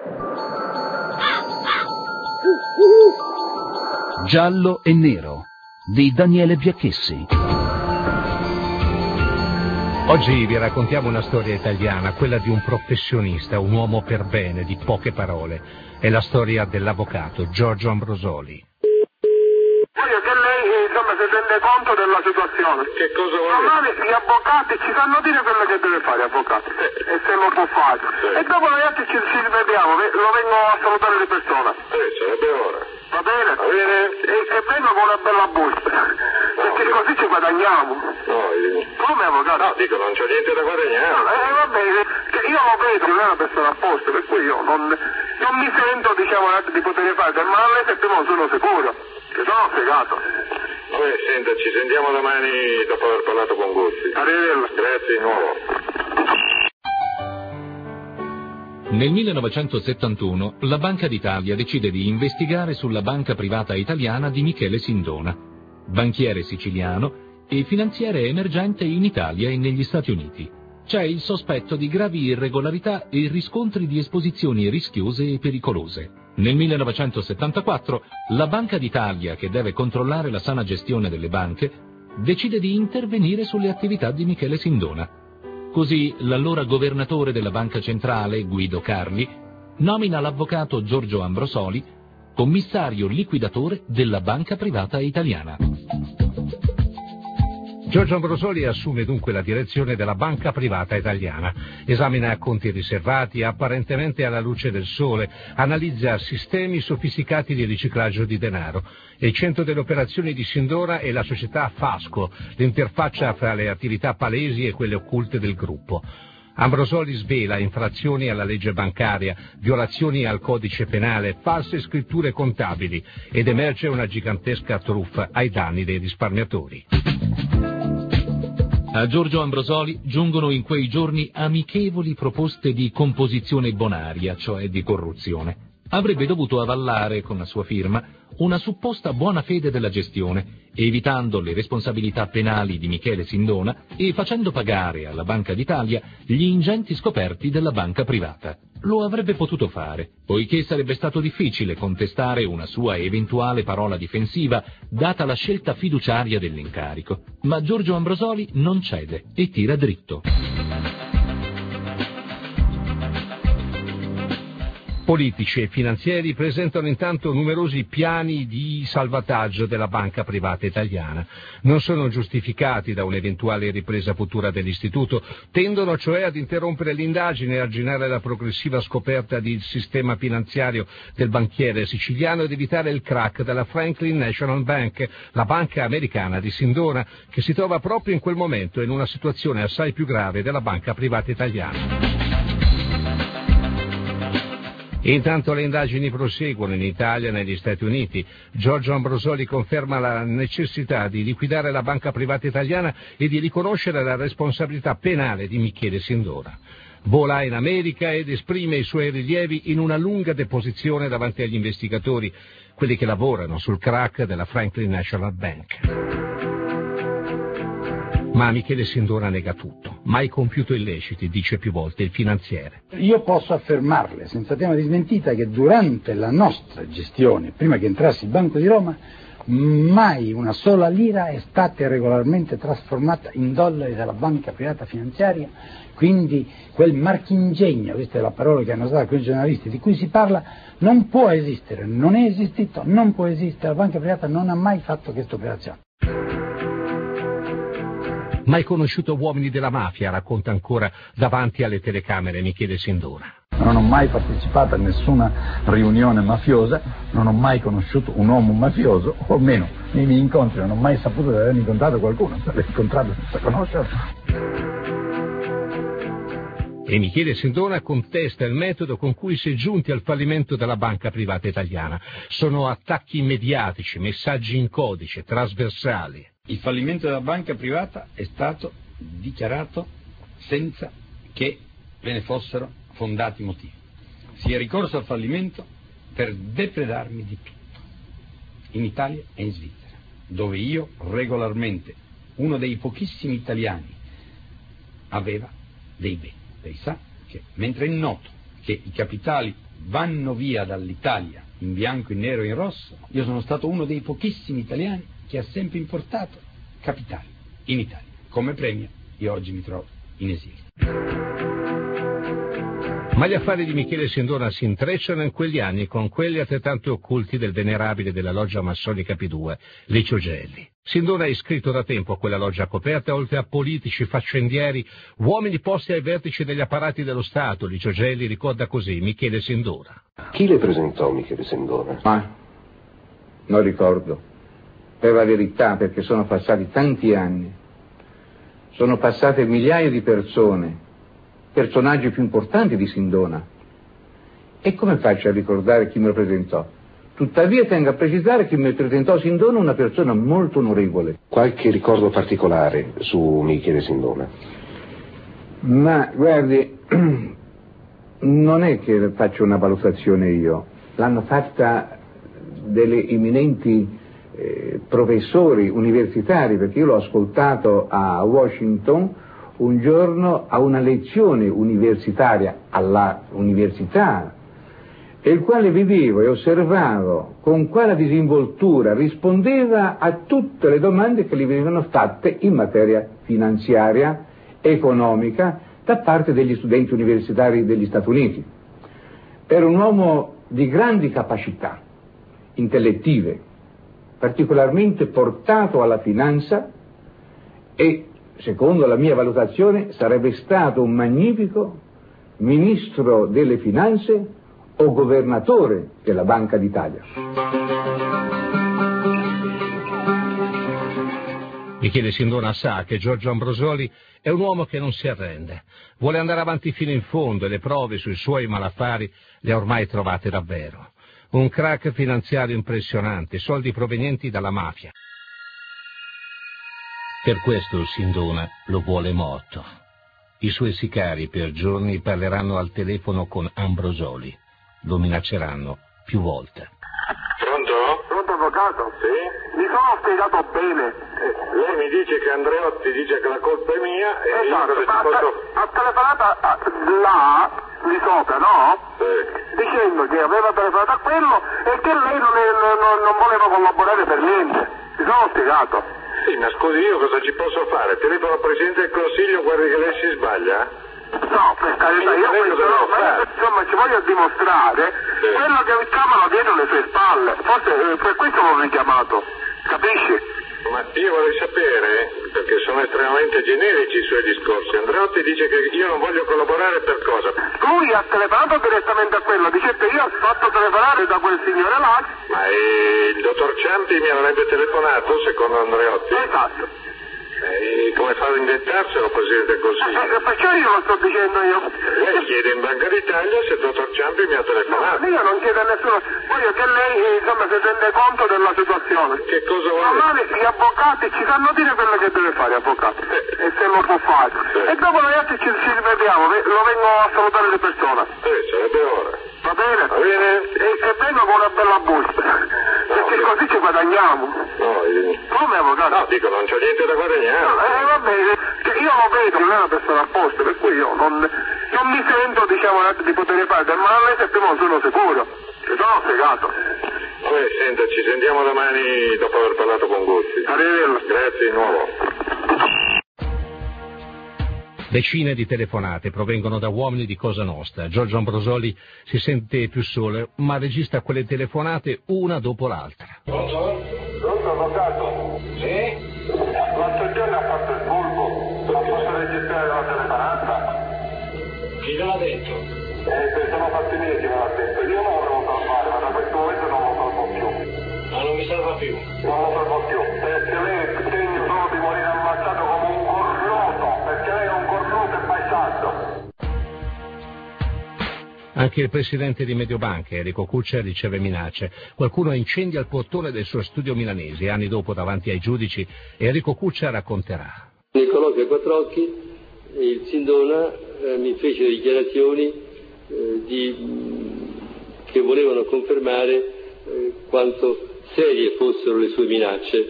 Giallo e nero di Daniele Biacchessi. Oggi vi raccontiamo una storia italiana, quella di un professionista, un uomo per bene, di poche parole. È la storia dell'avvocato Giorgio Ambrosoli. Voglio che lei insomma si rende conto della situazione. Che cosa vuole? Normale, gli avvocati ci sanno dire quello che deve fare, avvocato, e se lo può fare. Sì. E dopo noi altri ci rivediamo, lo vengo a salutare di persona. Sarebbe ora. Va bene? Va bene. E vengo con una bella busta, perché così ci guadagniamo. No, Come, avvocato? no, dico, non c'è niente da guadagnare. Va bene, che io lo vedo, non è una persona a posto, per cui io non mi sento, diciamo, di poter fare, ma a lei sempre non sono sicuro, che sono fregato. Vabbè, senta, ci sentiamo domani dopo aver parlato con Guzzi. Arrivederla. Grazie di nuovo. Nel 1971 la Banca d'Italia decide di investigare sulla banca privata italiana di Michele Sindona, banchiere siciliano e finanziere emergente in Italia e negli Stati Uniti. C'è il sospetto di gravi irregolarità e riscontri di esposizioni rischiose e pericolose. Nel 1974 la Banca d'Italia, che deve controllare la sana gestione delle banche, decide di intervenire sulle attività di Michele Sindona. Così l'allora governatore della Banca Centrale, Guido Carli, nomina l'avvocato Giorgio Ambrosoli commissario liquidatore della banca privata italiana. Giorgio Ambrosoli assume dunque la direzione della banca privata italiana, esamina conti riservati apparentemente alla luce del sole, analizza sistemi sofisticati di riciclaggio di denaro. E il centro delle operazioni di Sindona è la società Fasco, l'interfaccia fra le attività palesi e quelle occulte del gruppo. Ambrosoli svela infrazioni alla legge bancaria, violazioni al codice penale, false scritture contabili ed emerge una gigantesca truffa ai danni dei risparmiatori. A Giorgio Ambrosoli giungono in quei giorni amichevoli proposte di composizione bonaria, cioè di corruzione. Avrebbe dovuto avallare, con la sua firma, una supposta buona fede della gestione, evitando le responsabilità penali di Michele Sindona e facendo pagare alla Banca d'Italia gli ingenti scoperti della banca privata. Lo avrebbe potuto fare, poiché sarebbe stato difficile contestare una sua eventuale parola difensiva, data la scelta fiduciaria dell'incarico. Ma Giorgio Ambrosoli non cede e tira dritto. Politici e finanzieri presentano intanto numerosi piani di salvataggio della banca privata italiana. Non sono giustificati da un'eventuale ripresa futura dell'istituto, tendono cioè ad interrompere l'indagine e arginare la progressiva scoperta del sistema finanziario del banchiere siciliano ed evitare il crack della Franklin National Bank, la banca americana di Sindona, che si trova proprio in quel momento in una situazione assai più grave della banca privata italiana. Intanto le indagini proseguono in Italia e negli Stati Uniti. Giorgio Ambrosoli conferma la necessità di liquidare la banca privata italiana e di riconoscere la responsabilità penale di Michele Sindona. Vola in America ed esprime i suoi rilievi in una lunga deposizione davanti agli investigatori, quelli che lavorano sul crack della Franklin National Bank. Ma Michele Sindona nega tutto, mai compiuto illeciti, dice più volte il finanziere. Io posso affermarle senza tema di smentita che durante la nostra gestione, prima che entrasse il Banco di Roma, mai una sola lira è stata regolarmente trasformata in dollari dalla banca privata finanziaria, quindi quel marchingegno, questa è la parola che hanno usato quei giornalisti di cui si parla, non può esistere, non è esistito, non può esistere, la banca privata non ha mai fatto questa operazione. Mai conosciuto uomini della mafia, racconta ancora davanti alle telecamere Michele Sindona. Non ho mai partecipato a nessuna riunione mafiosa, non ho mai conosciuto un uomo mafioso, o almeno nei miei incontri non ho mai saputo di aver incontrato qualcuno, se l'ho incontrato senza conoscerlo. E Michele Sindona contesta il metodo con cui si è giunti al fallimento della banca privata italiana. Sono attacchi mediatici, messaggi in codice, trasversali. Il fallimento della banca privata è stato dichiarato senza che ve ne fossero fondati motivi. Si è ricorso al fallimento per depredarmi di tutto, in Italia e in Svizzera, dove io regolarmente, uno dei pochissimi italiani, aveva dei beni. Lei sa che, mentre è noto che i capitali vanno via dall'Italia in bianco, in nero e in rosso, io sono stato uno dei pochissimi italiani che ha sempre importato capitali in Italia. Come premio io oggi mi trovo in esilio. Ma gli affari di Michele Sindona si intrecciano in quegli anni con quelli altrettanto occulti del venerabile della loggia massonica P2, Licio Gelli. Sindona è iscritto da tempo a quella loggia coperta, oltre a politici, faccendieri, uomini posti ai vertici degli apparati dello Stato. Licio Gelli ricorda così Michele Sindona. Chi le presentò Michele Sindona? Ma non ricordo, per la verità, perché sono passati tanti anni. Sono passate migliaia di persone, personaggi più importanti di Sindona. E come faccio a ricordare chi me lo presentò? Tuttavia tengo a precisare che mi presentò Sindona una persona molto onorevole. Qualche ricordo particolare su Michele Sindona? Ma guardi, non è che faccio una valutazione io, l'hanno fatta delle eminenti professori universitari, perché io l'ho ascoltato a Washington un giorno a una lezione universitaria alla università, e il quale vedevo e osservavo con quale disinvoltura rispondeva a tutte le domande che gli venivano fatte in materia finanziaria, economica, da parte degli studenti universitari degli Stati Uniti. Era un uomo di grandi capacità intellettive, particolarmente portato alla finanza, e secondo la mia valutazione sarebbe stato un magnifico ministro delle finanze o governatore della Banca d'Italia. Michele Sindona sa che Giorgio Ambrosoli è un uomo che non si arrende, vuole andare avanti fino in fondo, e le prove sui suoi malaffari le ha ormai trovate davvero. Un crack finanziario impressionante, soldi provenienti dalla mafia. Per questo Sindona lo vuole morto. I suoi sicari per giorni parleranno al telefono con Ambrosoli, lo minacceranno più volte. Pronto? Pronto, avvocato? Sì? Mi sono spiegato bene. Lei mi dice che Andreotti dice che la colpa è mia e Esatto, io cosa ci posso... ha telefonato là, di sopra, no? Sì. Dicendo che aveva telefonato a quello e che lei non voleva collaborare per niente. Mi sono spiegato. Sì, ma scusi, io cosa ci posso fare? Telefono al Presidente del Consiglio, guardi che lei si sbaglia? No, per carità, io questo no, ma insomma ci voglio dimostrare quello che chiamano dietro le sue spalle. Forse per questo l'ho richiamato, capisci? Ma io vorrei sapere, perché sono estremamente generici i suoi discorsi. Andreotti dice che io non voglio collaborare per cosa? Lui ha telefonato direttamente a quello, dice che io ho fatto telefonare da quel signore là. Ma il dottor Ciampi mi avrebbe telefonato, secondo Andreotti? Esatto. E come fa ad inventarselo, Presidente del Consiglio? Perciò io lo sto dicendo io. Lei chiede in Banca d'Italia se il dottor Ciampi mi ha telefonato. No, io non chiedo a nessuno, voglio che lei insomma si rende conto della situazione. Che cosa vuole? Domani gli avvocati ci sanno dire quello che deve fare, avvocato, e se lo può fare. E dopo noi altri ci rivediamo, lo vengo a salutare le persone. Sarebbe ora. Va bene? Va bene. E vengo con una bella busta, perché così ci guadagniamo. No, come, avvocato? No, dico, non c'è niente da guadagnare. Va bene, io lo vedo, non è una persona a posto, per cui io non mi sento, diciamo, di poter fare del male, se prima sono sicuro. Ci sono spiegato. Vabbè, senta, ci sentiamo domani dopo aver parlato con Guzzi. Arrivederci. Grazie di nuovo. Decine di telefonate provengono da uomini di Cosa Nostra. Giorgio Ambrosoli si sente più solo, ma registra quelle telefonate una dopo l'altra. Pronto? Pronto, avvocato? Sì? L'altro giorno ha fatto il bulbo. Non posso registrare la telefonata? Chi te l'ha detto? Sono fatti miei che me l'ha detto. Io non lo devo salvare, ma da questo momento non lo salvo più. Ma non mi salva più? Non lo salvo più. Perché lei è degno solo di morire ammazzato come un cornuto. Perché lei è un cornuto e bastardo. Anche il presidente di Mediobanca, Enrico Cuccia, riceve minacce. Qualcuno incendia il portone del suo studio milanese. Anni dopo, davanti ai giudici, Enrico Cuccia racconterà. Nel colloquio a quattro occhi, il Sindona mi fece dichiarazioni che volevano confermare quanto serie fossero le sue minacce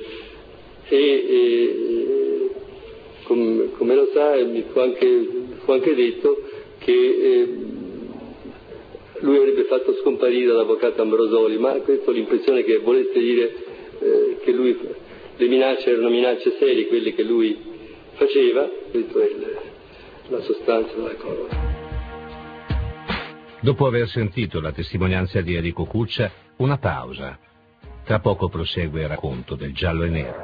e come lo sa mi fu anche detto che lui avrebbe fatto scomparire l'avvocato Ambrosoli, ma questa ho l'impressione che volesse dire che lui, le minacce erano minacce serie, quelle che lui faceva, questa è la sostanza della cosa. Dopo aver sentito la testimonianza di Enrico Cuccia, una pausa. Tra poco prosegue il racconto del Giallo e Nero.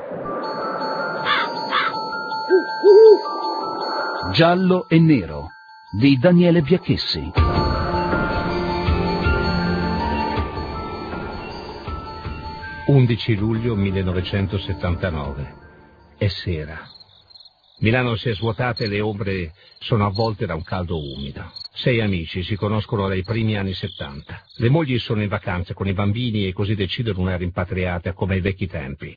Giallo e Nero di Daniele Biacchessi. «11 luglio 1979. È sera. Milano si è svuotata e le ombre sono avvolte da un caldo umido. 6 amici si conoscono dai primi anni 70. Le mogli sono in vacanza con i bambini e così decidono una rimpatriata come ai vecchi tempi.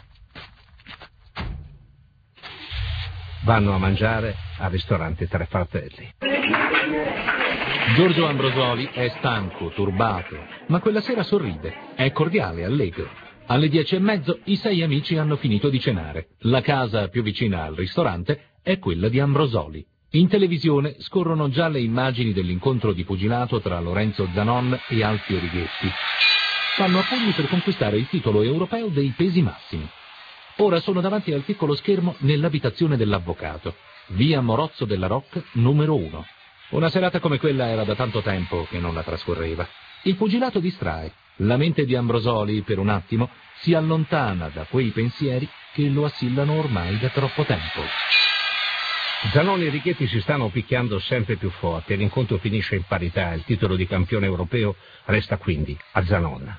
Vanno a mangiare al ristorante Tre Fratelli. Giorgio Ambrosoli è stanco, turbato, ma quella sera sorride, è cordiale, allegro. Alle 10:30 i 6 amici hanno finito di cenare. La casa più vicina al ristorante è quella di Ambrosoli. In televisione scorrono già le immagini dell'incontro di pugilato tra Lorenzo Zanon e Alfio Righetti. Fanno a pugni per conquistare il titolo europeo dei pesi massimi. Ora sono davanti al piccolo schermo nell'abitazione dell'avvocato, via Morozzo della Rocca, numero 1. Una serata come quella era da tanto tempo che non la trascorreva. Il pugilato distrae. La mente di Ambrosoli, per un attimo, si allontana da quei pensieri che lo assillano ormai da troppo tempo. Zanon e Righetti si stanno picchiando sempre più forte e l'incontro finisce in parità. Il titolo di campione europeo resta quindi a Zanon.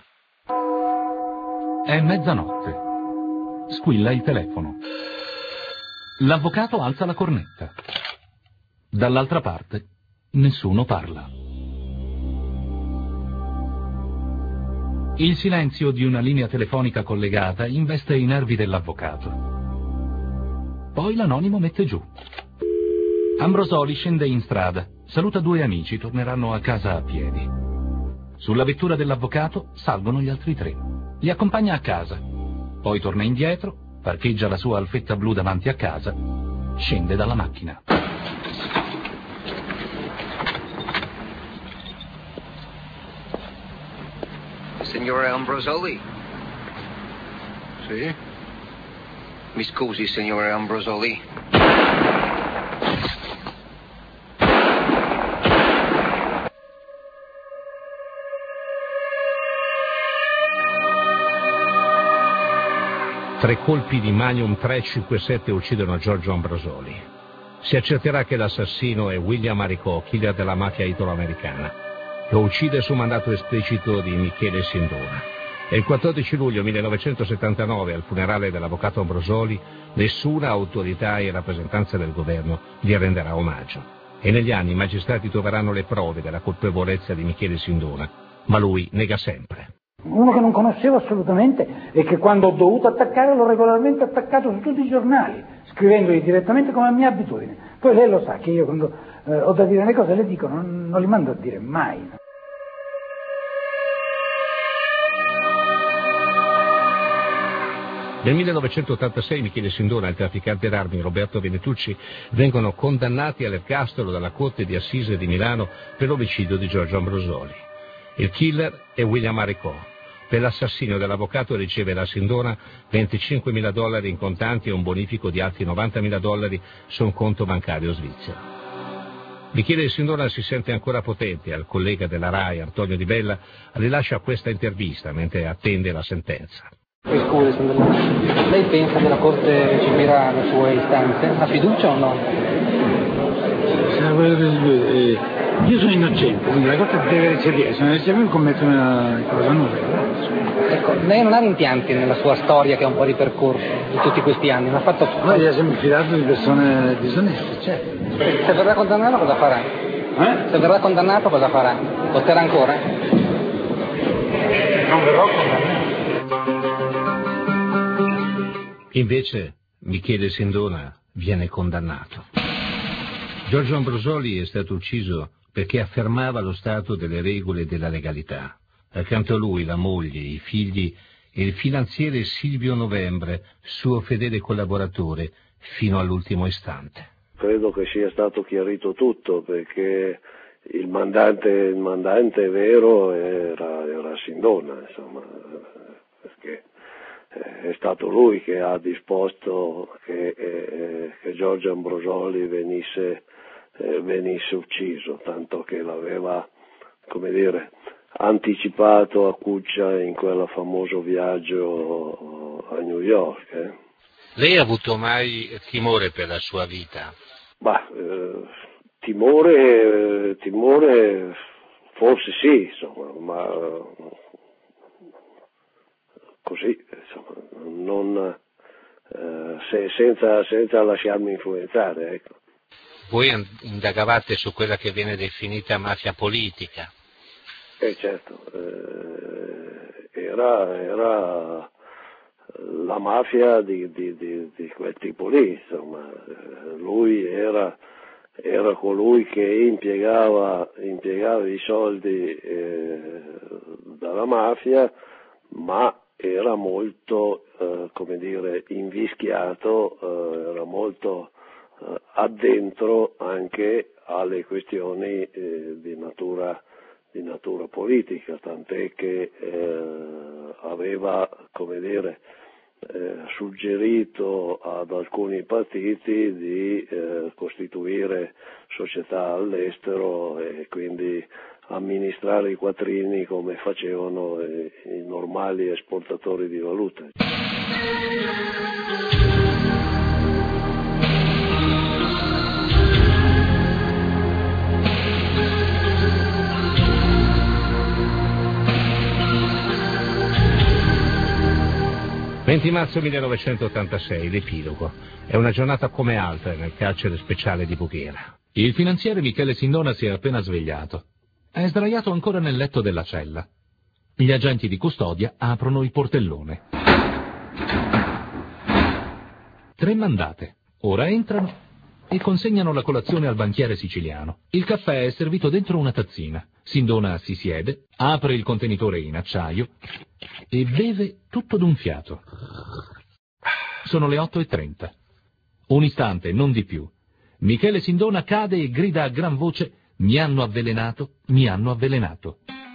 È mezzanotte. Squilla il telefono. L'avvocato alza la cornetta. Dall'altra parte nessuno parla. Il silenzio di una linea telefonica collegata investe i nervi dell'avvocato. Poi l'anonimo mette giù. Ambrosoli scende in strada, saluta 2 amici, torneranno a casa a piedi. Sulla vettura dell'avvocato salgono gli altri 3. Li accompagna a casa. Poi torna indietro, parcheggia la sua Alfetta blu davanti a casa, scende dalla macchina. Signore Ambrosoli? Sì? Mi scusi, signore Ambrosoli. Tre colpi di Magnum 357 uccidono Giorgio Ambrosoli. Si accerterà che l'assassino è William Aricò, killer della mafia italo-americana. Lo uccide su mandato esplicito di Michele Sindona. E il 14 luglio 1979, al funerale dell'avvocato Ambrosoli, nessuna autorità e rappresentanza del governo gli renderà omaggio. E negli anni i magistrati troveranno le prove della colpevolezza di Michele Sindona, ma lui nega sempre. Uno che non conoscevo assolutamente e che quando ho dovuto attaccare l'ho regolarmente attaccato su tutti i giornali, scrivendogli direttamente come mia abitudine. Poi lei lo sa che io quando ho da dire le cose le dico, non li mando a dire mai. Nel 1986 Michele Sindona e il trafficante d'armi Roberto Venetucci vengono condannati all'ergastolo dalla Corte di Assise di Milano per l'omicidio di Giorgio Ambrosoli. Il killer è William Aricò. Per l'assassinio dell'avvocato riceve da Sindona $25.000 in contanti e un bonifico di altri $90.000 su un conto bancario svizzero. Michele Sindona si sente ancora potente. Al collega della RAI, Antonio Di Bella, rilascia questa intervista mentre attende la sentenza. Mi scusi, lei pensa che la Corte recepirà le sue istanze? Ha fiducia o no? Io sono innocente, quindi la Corte deve recepire, se non recepire commetto una cosa nuova. Ecco, lei non ha rimpianti nella sua storia che ha un po' ripercorso di tutti questi anni, ma ha fatto... No, io ho sempre fidato di persone disoneste, certo. Se verrà condannato cosa farà? Se verrà condannato cosa farà? Lotterà ancora? Non verrò condannato. Invece Michele Sindona viene condannato. Giorgio Ambrosoli è stato ucciso perché affermava lo stato delle regole e della legalità. Accanto a lui la moglie, i figli e il finanziere Silvio Novembre, suo fedele collaboratore fino all'ultimo istante. Credo che sia stato chiarito tutto, perché il mandante vero era Sindona, insomma, perché è stato lui che ha disposto che Giorgio Ambrosoli venisse ucciso, tanto che l'aveva, come dire, anticipato a Cuccia in quel famoso viaggio a New York. Lei ha avuto mai timore per la sua vita? Timore forse sì, insomma, ma così, insomma, non senza lasciarmi influenzare, ecco. Voi indagavate su quella che viene definita mafia politica. Certo, era la mafia di quel tipo lì, insomma. Lui era colui che impiegava i soldi dalla mafia, ma era molto, come dire, invischiato, era molto addentro anche alle questioni di natura politica, tant'è che aveva, come dire, suggerito ad alcuni partiti di costituire società all'estero e quindi amministrare i quattrini come facevano i normali esportatori di valute. Il 20 marzo 1986, l'epilogo. È una giornata come altre nel carcere speciale di Voghera. Il finanziere Michele Sindona si è appena svegliato. È sdraiato ancora nel letto della cella. Gli agenti di custodia aprono il portellone. 3 mandate. Ora entrano e consegnano la colazione al banchiere siciliano. Il caffè è servito dentro una tazzina. Sindona si siede, apre il contenitore in acciaio e beve tutto d'un fiato. Sono le 8:30. Un istante, non di più. Michele Sindona cade e grida a gran voce: mi hanno avvelenato, mi hanno avvelenato.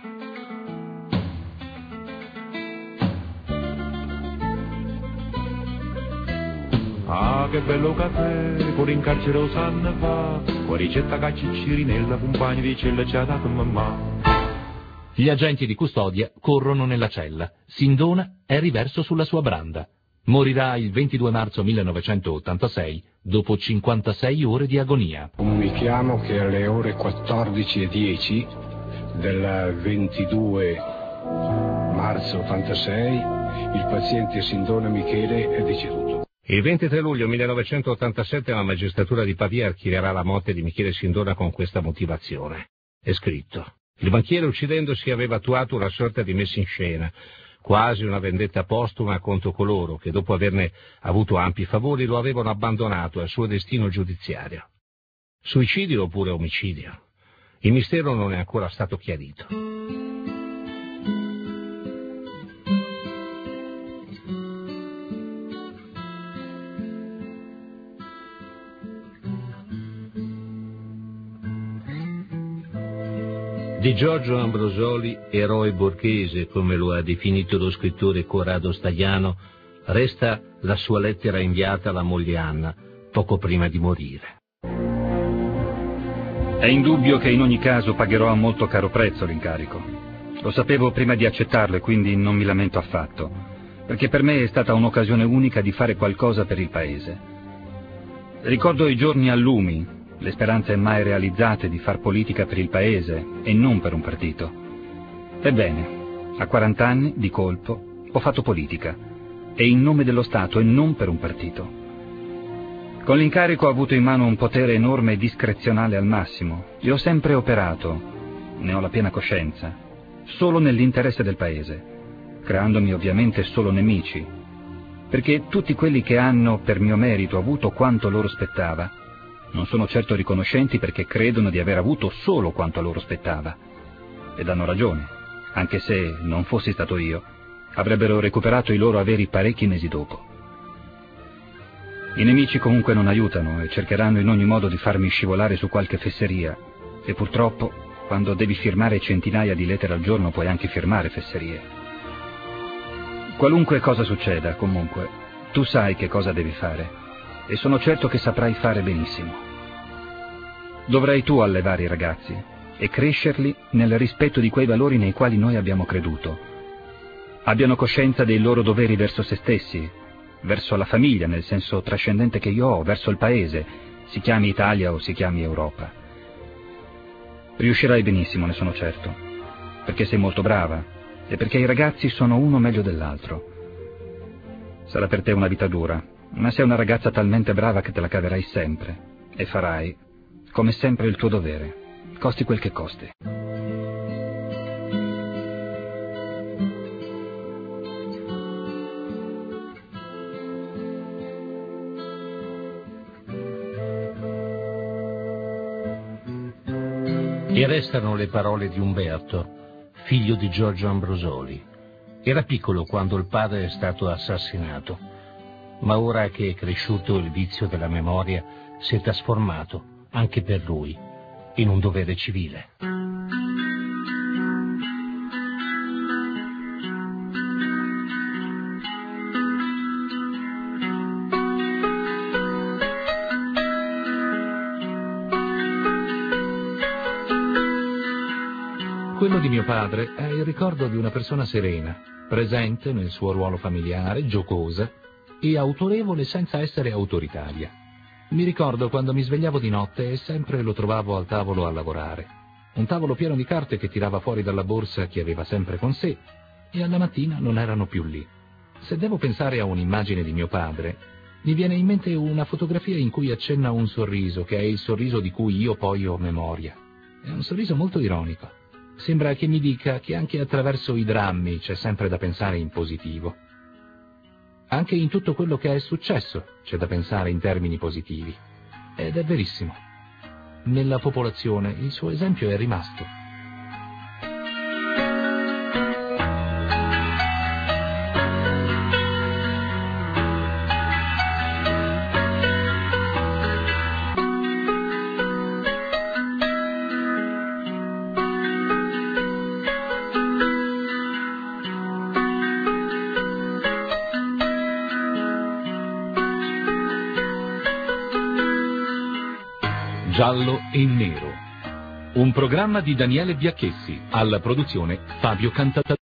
Ah, che bello caffè, pure in carcere lo sanno fa, con ricetta caccicciri compagni di cella ci ha dato mamma. Gli agenti di custodia corrono nella cella. Sindona è riverso sulla sua branda. Morirà il 22 marzo 1986, dopo 56 ore di agonia. Comunichiamo che alle ore 14:10 del 22 marzo 86 il paziente Sindona Michele è deceduto. Il 23 luglio 1987 la magistratura di Pavia archiverà la morte di Michele Sindona con questa motivazione. È scritto: il banchiere uccidendosi aveva attuato una sorta di messa in scena, quasi una vendetta postuma contro coloro che dopo averne avuto ampi favori lo avevano abbandonato al suo destino giudiziario. Suicidio oppure omicidio? Il mistero non è ancora stato chiarito. Di Giorgio Ambrosoli, eroe borghese, come lo ha definito lo scrittore Corrado Stagliano, resta la sua lettera inviata alla moglie Anna, poco prima di morire. È indubbio che in ogni caso pagherò a molto caro prezzo l'incarico. Lo sapevo prima di accettarlo e quindi non mi lamento affatto, perché per me è stata un'occasione unica di fare qualcosa per il paese. Ricordo i giorni a lumi, le speranze mai realizzate di far politica per il paese e non per un partito. Ebbene, a 40 anni, di colpo, ho fatto politica, e in nome dello Stato e non per un partito. Con l'incarico ho avuto in mano un potere enorme e discrezionale al massimo, e ho sempre operato, ne ho la piena coscienza, solo nell'interesse del paese, creandomi ovviamente solo nemici, perché tutti quelli che hanno, per mio merito, avuto quanto loro spettava, non sono certo riconoscenti perché credono di aver avuto solo quanto a loro spettava. Ed hanno ragione, anche se non fossi stato io, avrebbero recuperato i loro averi parecchi mesi dopo. I nemici comunque non aiutano e cercheranno in ogni modo di farmi scivolare su qualche fesseria, E purtroppo, quando devi firmare centinaia di lettere al giorno, puoi anche firmare fesserie. Qualunque cosa succeda, comunque, tu sai che cosa devi fare, e sono certo che saprai fare benissimo. Dovrai tu allevare i ragazzi e crescerli nel rispetto di quei valori nei quali noi abbiamo creduto. Abbiano coscienza dei loro doveri verso se stessi, verso la famiglia nel senso trascendente che io ho, verso il paese, si chiami Italia o si chiami Europa. Riuscirai benissimo, ne sono certo, perché sei molto brava e perché i ragazzi sono uno meglio dell'altro. Sarà per te una vita dura, ma sei una ragazza talmente brava che te la caverai sempre e farai, come sempre, il tuo dovere, costi quel che costi. E restano le parole di Umberto, figlio di Giorgio Ambrosoli. Era piccolo quando il padre è stato assassinato, ma ora che è cresciuto il vizio della memoria si è trasformato, anche per lui, in un dovere civile. Quello di mio padre è il ricordo di una persona serena, presente nel suo ruolo familiare, giocosa e autorevole senza essere autoritaria. Mi ricordo quando mi svegliavo di notte e sempre lo trovavo al tavolo a lavorare. Un tavolo pieno di carte che tirava fuori dalla borsa che aveva sempre con sé e alla mattina non erano più lì. Se devo pensare a un'immagine di mio padre, mi viene in mente una fotografia in cui accenna un sorriso, che è il sorriso di cui io poi ho memoria. È un sorriso molto ironico. Sembra che mi dica che anche attraverso i drammi c'è sempre da pensare in positivo. Anche in tutto quello che è successo c'è da pensare in termini positivi. Ed è verissimo. Nella popolazione il suo esempio è rimasto. Giallo e Nero. Un programma di Daniele Biacchessi, alla produzione Fabio Cantata.